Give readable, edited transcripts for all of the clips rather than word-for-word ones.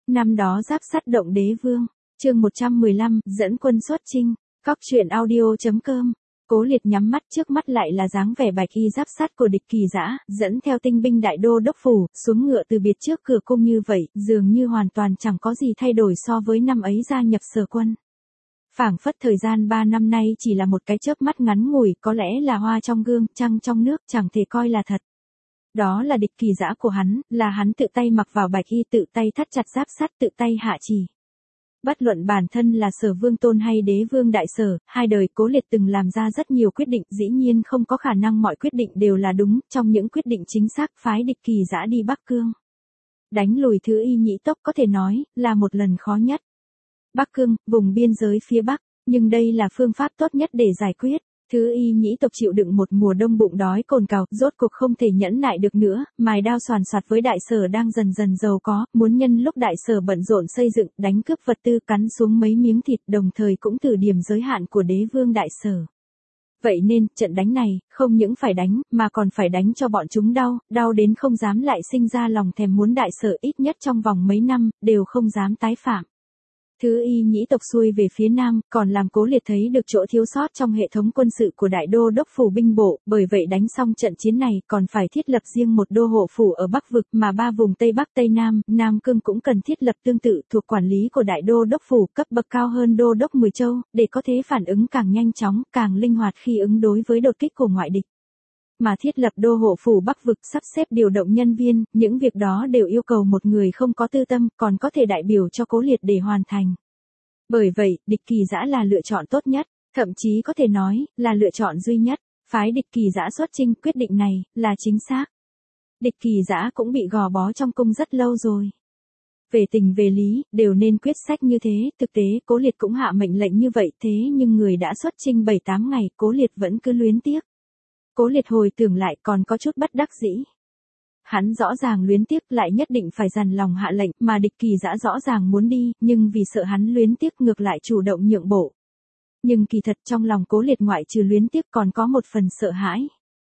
Năm đó giáp sắt động đế vương, chương 115, dẫn quân xuất chinh, Cóc truyện audio.com. Cố Liệt nhắm mắt, trước mắt lại là dáng vẻ bạch y giáp sắt của địch Kỳ Dã, dẫn theo tinh binh đại đô đốc phủ, xuống ngựa từ biệt trước cửa cung như vậy, dường như hoàn toàn chẳng có gì thay đổi so với năm ấy gia nhập Sở quân. Phảng phất thời gian 3 năm nay chỉ là một cái chớp mắt ngắn ngủi, có lẽ là hoa trong gương, trăng trong nước, chẳng thể coi là thật. Đó là địch Kỳ Dã của hắn, là hắn tự tay mặc vào bạch y, tự tay thắt chặt giáp sắt, tự tay hạ chỉ. Bất luận bản thân là Sở Vương Tôn hay Đế Vương Đại Sở, hai đời Cố Liệt từng làm ra rất nhiều quyết định, dĩ nhiên không có khả năng mọi quyết định đều là đúng, trong những quyết định chính xác phái địch Kỳ Dã đi Bắc Cương. Đánh lùi Thứ Y Nhĩ Tốc có thể nói là một lần khó nhất. Bắc Cương, vùng biên giới phía Bắc, nhưng đây là phương pháp tốt nhất để giải quyết. Thứ Y Nhĩ Tộc chịu đựng một mùa đông bụng đói cồn cào, rốt cuộc không thể nhẫn nại được nữa, mài đao soàn soạt với Đại Sở đang dần dần giàu có, muốn nhân lúc Đại Sở bận rộn xây dựng, đánh cướp vật tư, cắn xuống mấy miếng thịt, đồng thời cũng thử điểm giới hạn của Đế Vương Đại Sở. Vậy nên, trận đánh này, không những phải đánh, mà còn phải đánh cho bọn chúng đau, đau đến không dám lại sinh ra lòng thèm muốn Đại Sở, ít nhất trong vòng mấy năm, đều không dám tái phạm. Thứ Y Nhĩ Tộc xuôi về phía Nam, còn làm Cố Liệt thấy được chỗ thiếu sót trong hệ thống quân sự của Đại Đô Đốc Phủ binh bộ, bởi vậy đánh xong trận chiến này còn phải thiết lập riêng một đô hộ phủ ở Bắc Vực, mà 3 vùng Tây Bắc Tây Nam, Nam Cương cũng cần thiết lập tương tự, thuộc quản lý của Đại Đô Đốc Phủ, cấp bậc cao hơn Đô Đốc 10 châu, để có thể phản ứng càng nhanh chóng, càng linh hoạt khi ứng đối với đột kích của ngoại địch. Mà thiết lập đô hộ phủ Bắc Vực, sắp xếp điều động nhân viên, những việc đó đều yêu cầu một người không có tư tâm, còn có thể đại biểu cho Cố Liệt để hoàn thành. Bởi vậy, địch Kỳ Dã là lựa chọn tốt nhất, thậm chí có thể nói, là lựa chọn duy nhất. Phái địch Kỳ Dã xuất chinh, quyết định này, là chính xác. Địch Kỳ Dã cũng bị gò bó trong cung rất lâu rồi. Về tình về lý, đều nên quyết sách như thế, thực tế, Cố Liệt cũng hạ mệnh lệnh như vậy, thế nhưng người đã xuất chinh 7-8 ngày, Cố Liệt vẫn cứ luyến tiếc. Cố Liệt hồi tưởng lại còn có chút bất đắc dĩ. Hắn rõ ràng luyến tiếc, lại nhất định phải dằn lòng hạ lệnh, mà địch Kỳ Dã rõ ràng muốn đi, nhưng vì sợ hắn luyến tiếc ngược lại chủ động nhượng bộ. Nhưng kỳ thật trong lòng Cố Liệt ngoại trừ luyến tiếc còn có một phần sợ hãi.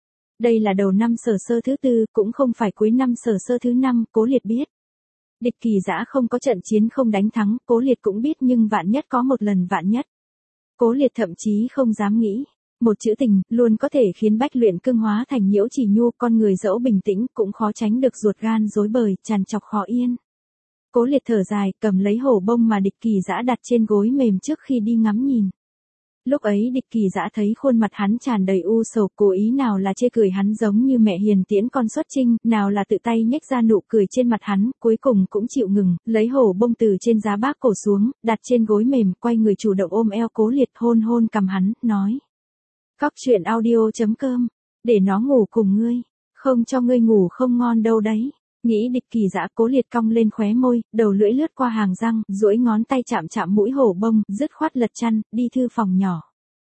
Đây là đầu năm Sở Sơ thứ 4, cũng không phải cuối năm Sở Sơ thứ 5, Cố Liệt biết. Địch Kỳ Dã không có trận chiến không đánh thắng, Cố Liệt cũng biết, nhưng vạn nhất có một lần vạn nhất. Cố Liệt thậm chí không dám nghĩ. Một chữ tình, luôn có thể khiến Bách Luyện Cương hóa thành Nhiễu Chỉ Nhu, con người dẫu bình tĩnh, cũng khó tránh được ruột gan rối bời, trằn trọc khó yên. Cố Liệt thở dài, cầm lấy hổ bông mà địch Kỳ Dã đặt trên gối mềm trước khi đi ngắm nhìn. Lúc ấy địch Kỳ Dã thấy khuôn mặt hắn tràn đầy u sầu, cố ý nào là chê cười hắn giống như mẹ hiền tiễn con xuất chinh, nào là tự tay nhếch ra nụ cười trên mặt hắn, cuối cùng cũng chịu ngừng, lấy hổ bông từ trên giá bác cổ xuống, đặt trên gối mềm, quay người chủ động ôm eo Cố Liệt, hôn hôn cằm hắn, nói. Cóc truyện audio.com, để nó ngủ cùng ngươi, không cho ngươi ngủ không ngon đâu đấy. Nghĩ địch Kỳ Dã, Cố Liệt cong lên khóe môi, đầu lưỡi lướt qua hàng răng, duỗi ngón tay chạm chạm mũi hổ bông, dứt khoát lật chăn, đi thư phòng nhỏ.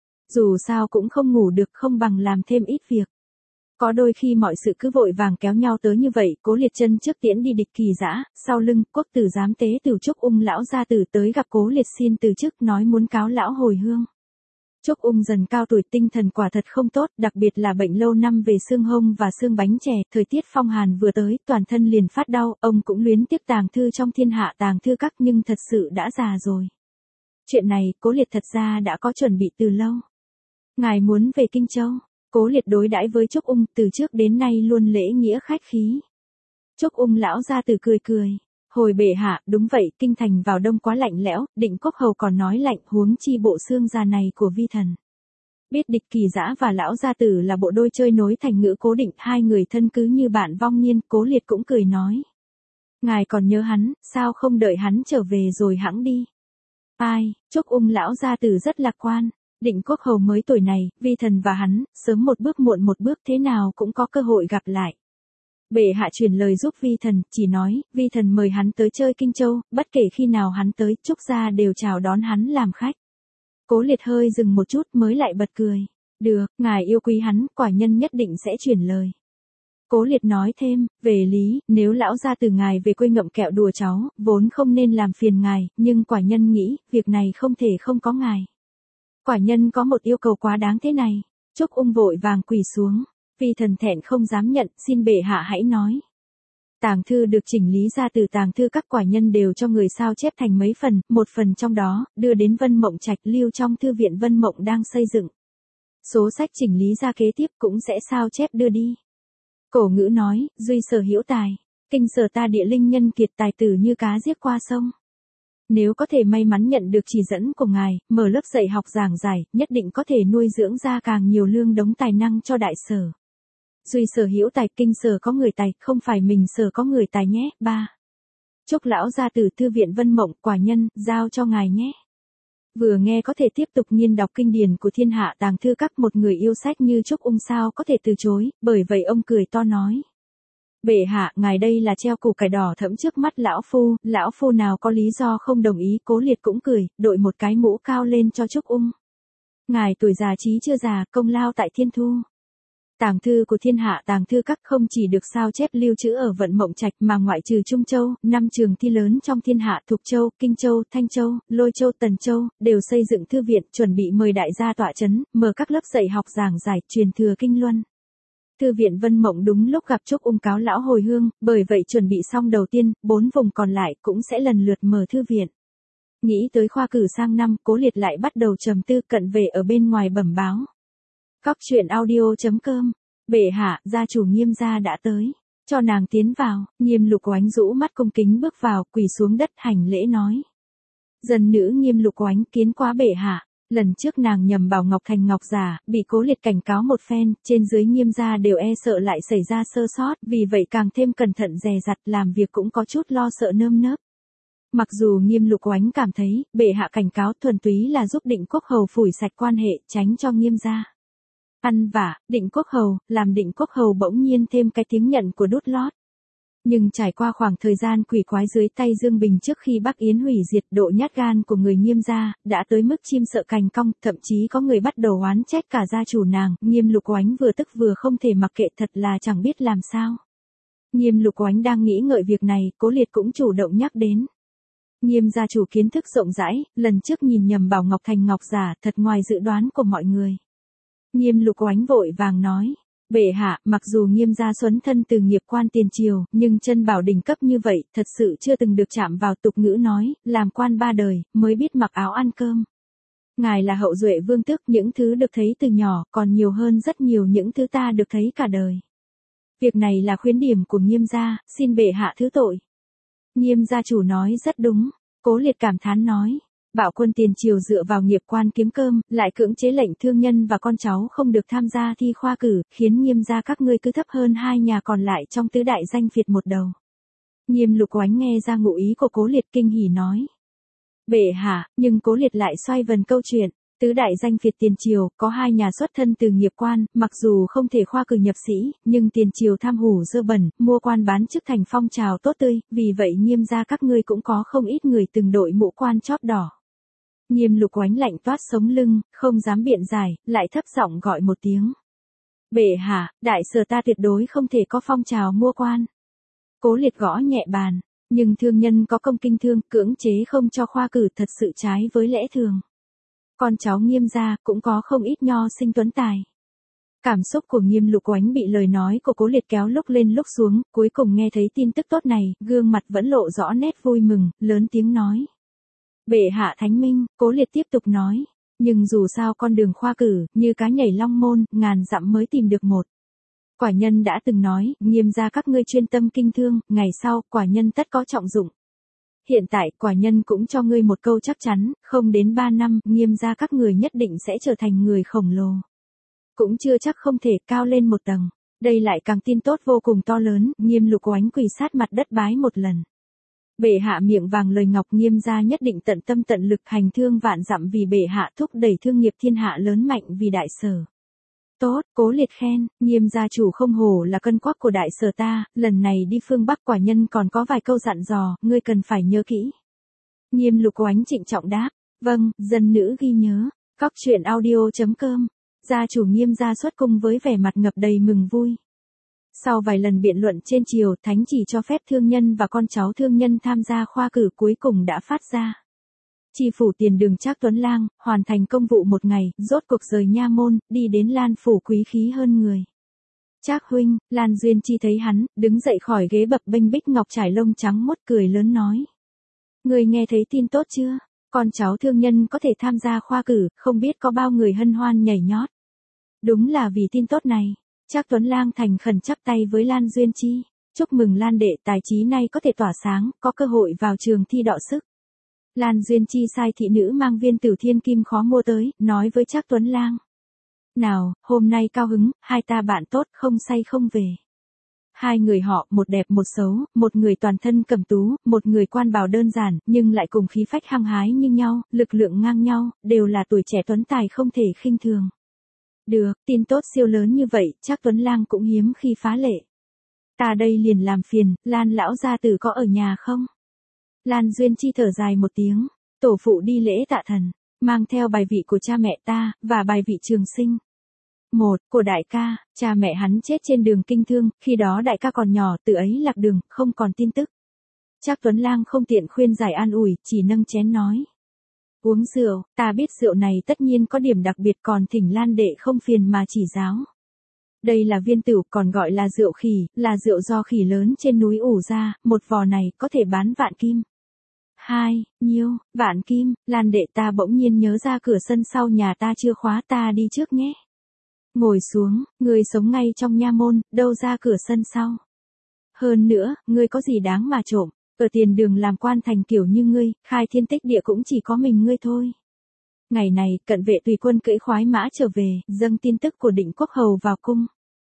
Dù sao cũng không ngủ được, không bằng làm thêm ít việc. Có đôi khi mọi sự cứ vội vàng kéo nhau tới như vậy, Cố Liệt chân trước tiễn đi địch Kỳ Dã, sau lưng, Quốc tử giám tế Tử Trúc Ung lão gia tử tới gặp Cố Liệt xin từ chức, nói muốn cáo lão hồi hương. Trúc Ung dần cao tuổi, tinh thần quả thật không tốt, đặc biệt là bệnh lâu năm về xương hông và xương bánh chè, thời tiết phong hàn vừa tới, toàn thân liền phát đau, ông cũng luyến tiếc tàng thư trong thiên hạ tàng thư các, nhưng thật sự đã già rồi. Chuyện này, Cố Liệt thật ra đã có chuẩn bị từ lâu. Ngài muốn về Kinh Châu, Cố Liệt đối đãi với Trúc Ung, từ trước đến nay luôn lễ nghĩa khách khí. Trúc Ung lão gia tử cười cười. Hồi bệ hạ, đúng vậy, kinh thành vào đông quá lạnh lẽo, Định Quốc hầu còn nói lạnh, huống chi bộ xương già này của vi thần. Biết địch Kỳ Dã và lão gia tử là bộ đôi chơi nối thành ngữ cố định, hai người thân cứ như bạn vong niên, Cố Liệt cũng cười nói. Ngài còn nhớ hắn, sao không đợi hắn trở về rồi hẵng đi. Ai, Trúc Ung lão gia tử rất lạc quan. Định Quốc hầu mới tuổi này, vi thần và hắn, sớm một bước muộn một bước thế nào cũng có cơ hội gặp lại. Bệ hạ truyền lời giúp vi thần, chỉ nói, vi thần mời hắn tới chơi Kinh Châu, bất kể khi nào hắn tới, Trúc gia đều chào đón hắn làm khách. Cố Liệt hơi dừng một chút mới lại bật cười. Được, ngài yêu quý hắn, quả nhân nhất định sẽ truyền lời. Cố Liệt nói thêm, về lý, nếu lão gia từ ngài về quê ngậm kẹo đùa cháu, vốn không nên làm phiền ngài, nhưng quả nhân nghĩ, việc này không thể không có ngài. Quả nhân có một yêu cầu quá đáng thế này. Trúc Ung vội vàng quỳ xuống. Vi thần thẹn không dám nhận, xin bệ hạ hãy nói. Tàng thư được chỉnh lý ra từ tàng thư các quả nhân đều cho người sao chép thành mấy phần, một phần trong đó, đưa đến Vân Mộng Trạch lưu trong thư viện Vân Mộng đang xây dựng. Số sách chỉnh lý ra kế tiếp cũng sẽ sao chép đưa đi. Cổ ngữ nói, duy sở hữu tài, kinh sở ta địa linh nhân kiệt tài tử như cá giết qua sông. Nếu có thể may mắn nhận được chỉ dẫn của ngài, mở lớp dạy học giảng giải, nhất định có thể nuôi dưỡng ra càng nhiều lương đống tài năng cho đại sở. Duy sở hữu tài, kinh sở có người tài, không phải mình sở có người tài nhé. 3. Chúc lão gia từ thư viện Vân Mộng, quả nhân, giao cho ngài nhé. Vừa nghe có thể tiếp tục nghiên đọc kinh điển của thiên hạ tàng thư các, một người yêu sách như Trúc sao có thể từ chối, bởi vậy ông cười to nói. Bệ hạ, ngài đây là treo củ cải đỏ thẫm trước mắt lão phu nào có lý do không đồng ý. Cố Liệt cũng cười, đội một cái mũ cao lên cho Trúc. Ngài tuổi già trí chưa già, công lao tại thiên thu. Tàng thư của thiên hạ tàng thư các không chỉ được sao chép lưu trữ ở Vận Mộng Trạch mà ngoại trừ Trung Châu, 5 trường thi lớn trong thiên hạ Thục Châu, Kinh Châu, Thanh Châu, Lôi Châu, Tần Châu, đều xây dựng thư viện, chuẩn bị mời đại gia tọa chấn, mở các lớp dạy học giảng giải, truyền thừa kinh luân. Thư viện Vân Mộng đúng lúc gặp Trúc cáo lão hồi hương, bởi vậy chuẩn bị xong đầu tiên, 4 vùng còn lại cũng sẽ lần lượt mở thư viện. Nghĩ tới khoa cử sang năm, Cố Liệt lại bắt đầu trầm tư, cận về ở bên ngoài bẩm báo. Cóc truyện audio.com. Bệ hạ, gia chủ Nghiêm gia đã tới. Cho nàng tiến vào. Nghiêm Lục Oánh rũ mắt cung kính bước vào, quỳ xuống đất hành lễ nói. Dân nữ Nghiêm Lục Oánh kiến quá bệ hạ. Lần trước nàng nhầm bảo Ngọc thành ngọc giả, bị Cố Liệt cảnh cáo một phen, trên dưới Nghiêm gia đều e sợ lại xảy ra sơ sót, vì vậy càng thêm cẩn thận dè dặt, làm việc cũng có chút lo sợ nơm nớp. Mặc dù Nghiêm Lục Oánh cảm thấy, bệ hạ cảnh cáo thuần túy là giúp Định Quốc Hầu phủi sạch quan hệ, tránh cho Nghiêm gia ăn vả. Định Quốc Hầu, làm Định Quốc Hầu bỗng nhiên thêm cái tiếng nhận của đút lót. Nhưng trải qua khoảng thời gian quỷ quái dưới tay Dương Bình trước khi Bắc Yến hủy diệt, độ nhát gan của người Nghiêm gia đã tới mức chim sợ cành cong, thậm chí có người bắt đầu oán trách cả gia chủ nàng. Nghiêm Lục Oánh vừa tức vừa không thể mặc kệ, thật là chẳng biết làm sao. Nghiêm Lục Oánh đang nghĩ ngợi việc này, Cố Liệt cũng chủ động nhắc đến. Nghiêm gia chủ kiến thức rộng rãi, lần trước nhìn nhầm bảo Ngọc thành ngọc giả, thật ngoài dự đoán của mọi người. Nghiêm Lục Oánh vội vàng nói. Bệ hạ, mặc dù Nghiêm gia xuất thân từ nghiệp quan tiền triều, nhưng chân bảo đỉnh cấp như vậy, thật sự chưa từng được chạm vào. Tục ngữ nói, làm quan 3 đời, mới biết mặc áo ăn cơm. Ngài là hậu duệ vương tước, những thứ được thấy từ nhỏ, còn nhiều hơn rất nhiều những thứ ta được thấy cả đời. Việc này là khuyết điểm của Nghiêm gia, xin bệ hạ thứ tội. Nghiêm gia chủ nói rất đúng. Cố Liệt cảm thán nói. Bảo quân tiền triều dựa vào nghiệp quan kiếm cơm, lại cưỡng chế lệnh thương nhân và con cháu không được tham gia thi khoa cử, khiến Nghiêm gia các ngươi cứ thấp hơn 2 nhà còn lại trong tứ đại danh phiệt một đầu. Nghiêm Lục Oánh nghe ra ngụ ý của Cố Liệt, kinh hỉ nói. Bệ hạ, nhưng Cố Liệt lại xoay vần câu chuyện. Tứ đại danh phiệt tiền triều, có 2 nhà xuất thân từ nghiệp quan, mặc dù không thể khoa cử nhập sĩ, nhưng tiền triều tham hủ dơ bẩn, mua quan bán chức thành phong trào tốt tươi, vì vậy Nghiêm gia các ngươi cũng có không ít người từng đội mũ quan chóp đỏ. Nghiêm Lục Oánh lạnh toát sống lưng, không dám biện giải, lại thấp giọng gọi một tiếng. Bệ hạ, đại sở ta tuyệt đối không thể có phong trào mua quan. Cố Liệt gõ nhẹ bàn, nhưng thương nhân có công kinh thương, cưỡng chế không cho khoa cử thật sự trái với lẽ thường. Con cháu Nghiêm gia cũng có không ít nho sinh tuấn tài. Cảm xúc của Nghiêm Lục Oánh bị lời nói của Cố Liệt kéo lúc lên lúc xuống, cuối cùng nghe thấy tin tức tốt này, gương mặt vẫn lộ rõ nét vui mừng, lớn tiếng nói. Bệ hạ thánh minh. Cố Liệt tiếp tục nói. Nhưng dù sao con đường khoa cử, như cá nhảy long môn, ngàn dặm mới tìm được một. Quả nhân đã từng nói, Nghiêm gia các ngươi chuyên tâm kinh thương, ngày sau, quả nhân tất có trọng dụng. Hiện tại, quả nhân cũng cho ngươi một câu chắc chắn, không đến 3 năm, Nghiêm gia các người nhất định sẽ trở thành người khổng lồ. Cũng chưa chắc không thể cao lên một tầng. Đây lại càng tin tốt vô cùng to lớn. Nghiêm Lục Oánh quỳ sát mặt đất bái một lần. Bệ hạ miệng vàng lời ngọc, Nghiêm gia nhất định tận tâm tận lực hành thương vạn dặm vì bệ hạ, thúc đẩy thương nghiệp thiên hạ lớn mạnh vì đại sở. Tốt, Cố Liệt khen. Nghiêm gia chủ không hổ là cân quắc của đại sở ta, lần này đi phương Bắc quả nhân còn có vài câu dặn dò, ngươi cần phải nhớ kỹ. Nghiêm Lục Oánh trịnh trọng đáp. Vâng, dân nữ ghi nhớ. Cóc truyện audio.com. Gia chủ Nghiêm gia xuất cung với vẻ mặt ngập đầy mừng vui. Sau vài lần biện luận trên triều, thánh chỉ cho phép thương nhân và con cháu thương nhân tham gia khoa cử cuối cùng đã phát ra. Tri phủ tiền đường Trác Tuấn Lang, hoàn thành công vụ một ngày, rốt cuộc rời nha môn, đi đến Lan phủ quý khí hơn người. Trác huynh, Lan Duyên Chi thấy hắn, đứng dậy khỏi ghế bập bênh bích ngọc trải lông trắng mốt cười lớn nói. Người nghe thấy tin tốt chưa? Con cháu thương nhân có thể tham gia khoa cử, không biết có bao người hân hoan nhảy nhót. Đúng là vì tin tốt này. Trác Tuấn Lang thành khẩn chắp tay với Lan Duyên Chi. Chúc mừng Lan đệ, tài trí nay có thể tỏa sáng, có cơ hội vào trường thi đọ sức. Lan Duyên Chi sai thị nữ mang viên tử thiên kim khó mua tới, nói với Trác Tuấn Lang. Nào, hôm nay cao hứng, hai ta bạn tốt, không say không về. Hai người họ, một đẹp một xấu, một người toàn thân cẩm tú, một người quan bào đơn giản, nhưng lại cùng khí phách hăng hái như nhau, lực lượng ngang nhau, đều là tuổi trẻ tuấn tài không thể khinh thường. Được, tin tốt siêu lớn như vậy, Trác Tuấn Lang cũng hiếm khi phá lệ. Ta đây liền làm phiền, Lan lão gia tử có ở nhà không? Lan Duyên Chi thở dài một tiếng, tổ phụ đi lễ tạ thần, mang theo bài vị của cha mẹ ta, và bài vị trường sinh. Một, của đại ca, cha mẹ hắn chết trên đường kinh thương, khi đó đại ca còn nhỏ, từ ấy lạc đường, không còn tin tức. Trác Tuấn Lang không tiện khuyên giải an ủi, chỉ nâng chén nói. Uống rượu, ta biết rượu này tất nhiên có điểm đặc biệt, còn thỉnh Lan đệ không phiền mà chỉ giáo. Đây là viên tửu, còn gọi là rượu khỉ, là rượu do khỉ lớn trên núi ủ ra, một vò này có thể bán vạn kim. Hai, nhiêu, vạn kim, Lan đệ ta bỗng nhiên nhớ ra cửa sân sau nhà ta chưa khóa, ta đi trước nhé. Ngồi xuống, ngươi sống ngay trong nha môn, đâu ra cửa sân sau. Hơn nữa, ngươi có gì đáng mà trộm, ở tiền đường làm quan thành kiểu như ngươi, khai thiên tích địa cũng chỉ có mình ngươi thôi. Ngày này, cận vệ tùy quân cưỡi khoái mã trở về, dâng tin tức của Định Quốc hầu vào cung.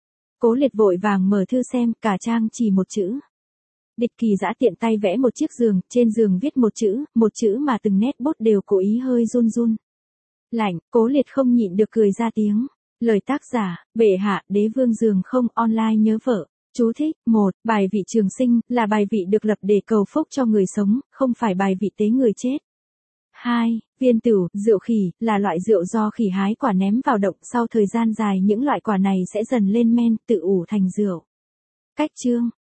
Cố Liệt vội vàng mở thư xem, cả trang chỉ một chữ. Địch Kỳ Dã tiện tay vẽ một chiếc giường, trên giường viết một chữ mà từng nét bút đều cố ý hơi run run. Lạnh, Cố Liệt không nhịn được cười ra tiếng. Lời tác giả, bệ hạ, đế vương giường không online nhớ vợ. Chú thích, 1, bài vị trường sinh, là bài vị được lập để cầu phúc cho người sống, không phải bài vị tế người chết. 2, viên tửu, rượu khỉ, là loại rượu do khỉ hái quả ném vào động, sau thời gian dài những loại quả này sẽ dần lên men, tự ủ thành rượu. Cách chương.